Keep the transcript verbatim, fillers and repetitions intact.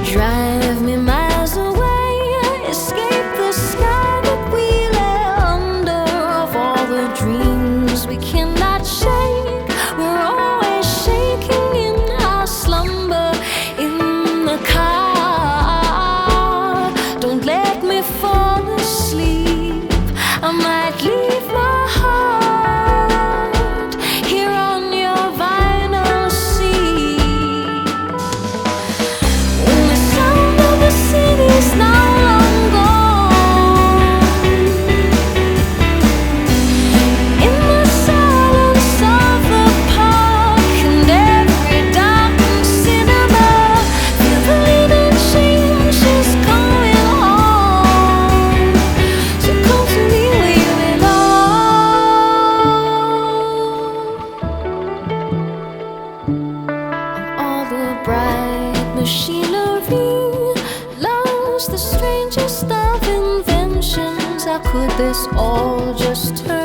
Drive me miles away, escape the sky that we lay under. Of all the dreams we cannot shake, we're always shaking in our slumber. In the car, don't let me fall asleep. I might leave my heart here on your vinyl seat. When the sound of the city's now long gone, in the silence of the park and every darkened cinema, feel the little change is going on. So come to me where you belong. All the bright machinery loves the strangest of inventions. How could this all just turn